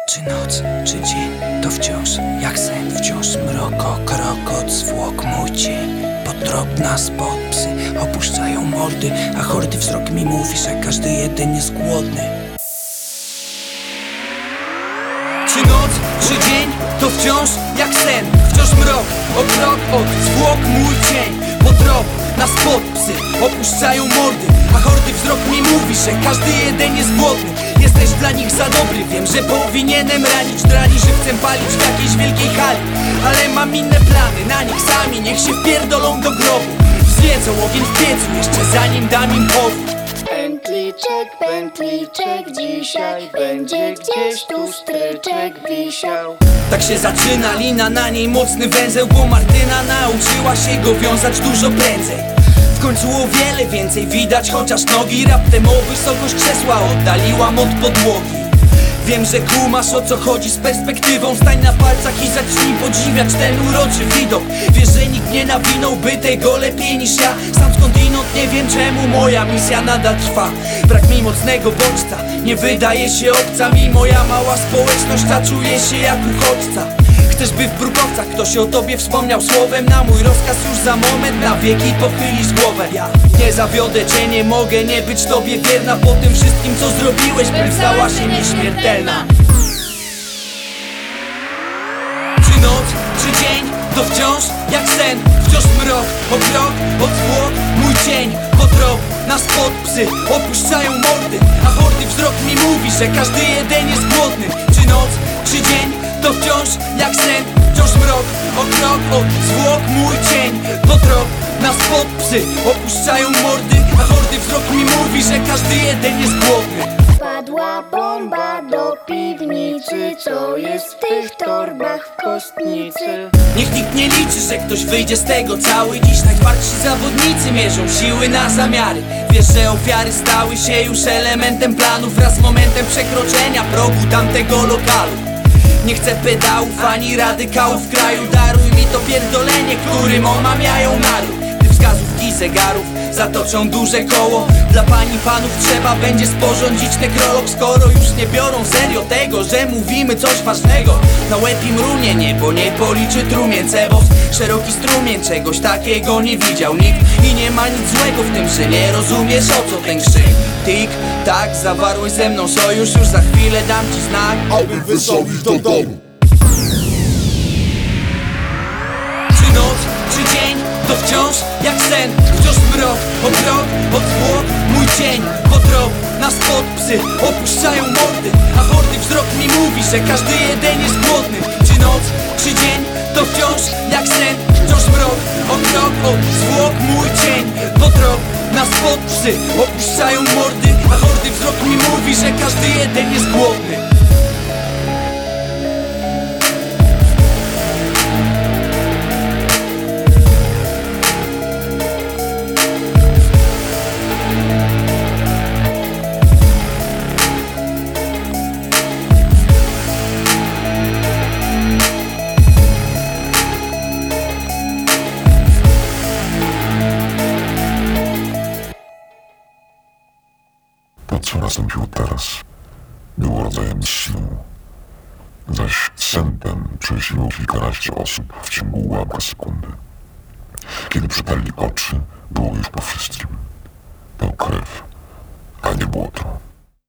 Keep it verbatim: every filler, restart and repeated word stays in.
Czy noc, czy dzień, to wciąż jak sen, wciąż mroko, krokot, zwłok mój cień. Pod trop nas pod psy opuszczają mordy, a hordy wzrok mi mówi, że każdy jeden jest głodny. Czy noc, czy dzień, to wciąż jak sen, wciąż mrok, o krok od zwłok mój cień. Pod trop nas pod psy opuszczają mordy, a hordy wzrok mi mówi, że każdy jeden jest głodny. Jesteś dla nich za dobry, wiem, że powinienem ranić drani, że chcę palić w jakiejś wielkiej hali, ale mam inne plany, na nich sami niech się wpierdolą do grobu. Zjedzą ogień w piecu, jeszcze zanim dam im powód. Pętliczek, pętliczek, dzisiaj będzie gdzieś tu stryczek wisiał. Tak się zaczyna lina, na niej mocny węzeł, bo Martyna nauczyła się go wiązać dużo prędzej. W końcu o wiele więcej widać, chociaż nogi raptem o wysokość krzesła oddaliłam od podłogi. Wiem, że kumasz, o co chodzi z perspektywą. Stań na palcach i zacznij podziwiać ten uroczy widok. Wiesz, że nikt nie nawinąłby tego lepiej niż ja. Sam skądinąd nie wiem, czemu moja misja nadal trwa. Brak mi mocnego bodźca, nie wydaje się obca mi moja mała społeczność, a czuję się jak uchodźca. Chcesz, by w Brukowcach ktoś o tobie wspomniał słowem, na mój rozkaz już za moment na wieki pochylisz głowę. Ja nie zawiodę cię, nie mogę nie być tobie wierna po tym wszystkim, co zrobiłeś, bym stała się nieśmiertelna. Czy noc, czy dzień, to wciąż jak sen, wciąż mrok, o krok, od zwłok mój cień. Pod trop nas pod psy opuszczają mordy, a hordy wzrok mi mówi, że każdy jeden jest głodny. Czy noc, czy dzień, to wciąż jak sen, wciąż mrok, o krok od zwłok mój cień. Pod trop nas pod psy opuszczają mordy, a hordy wzrok mi mówi, że każdy jeden jest głodny. Padła bomba do piwnicy, co jest w tych torbach w kostnicy. Niech nikt nie liczy, że ktoś wyjdzie z tego cały. Dziś najtwardsi zawodnicy mierzą siły na zamiary. Wiesz, że ofiary stały się już elementem planu wraz z momentem przekroczenia progu tamtego lokalu. Nie chcę pedałów ani radykałów w kraju, daruj mi to pierdolenie, którym omamiają naród. Gdy wskazówki zegarów zatoczą duże koło, dla pań i panów trzeba będzie sporządzić nekrolog. Skoro już nie biorą serio tego, że mówimy coś ważnego, na łeb im runie niebo, nie policzy trumien cebos. Szeroki strumień, czegoś takiego nie widział nikt. I nie ma nic złego w tym, że nie rozumiesz, o co ten krzyk. Tik, tak, zawarłeś ze mną sojusz, już za chwilę dam ci znak, abym wysłał ich do domu. Czy noc, czy dzień, to wciąż jak sen, wciąż mrok, o krok, od zwłok mój cień. Pod trop nas pod psy opuszczają mordy, a hordy wzrok mi mówi, że każdy jeden jest głodny. Czy noc, czy dzień, to wciąż jak sen, wciąż mrok, o krok, od zwłok mój cień. Pod trop nas pod psy opuszczają mordy, a hordy wzrok mi mówi, że każdy jeden jest głodny. To, co nastąpiło teraz, było rodzajem snu, zaś sen ten przeżyło kilkanaście osób w ciągu ułamka sekundy. Kiedy przytarli oczy, było już po wszystkim. To krew, a nie błoto.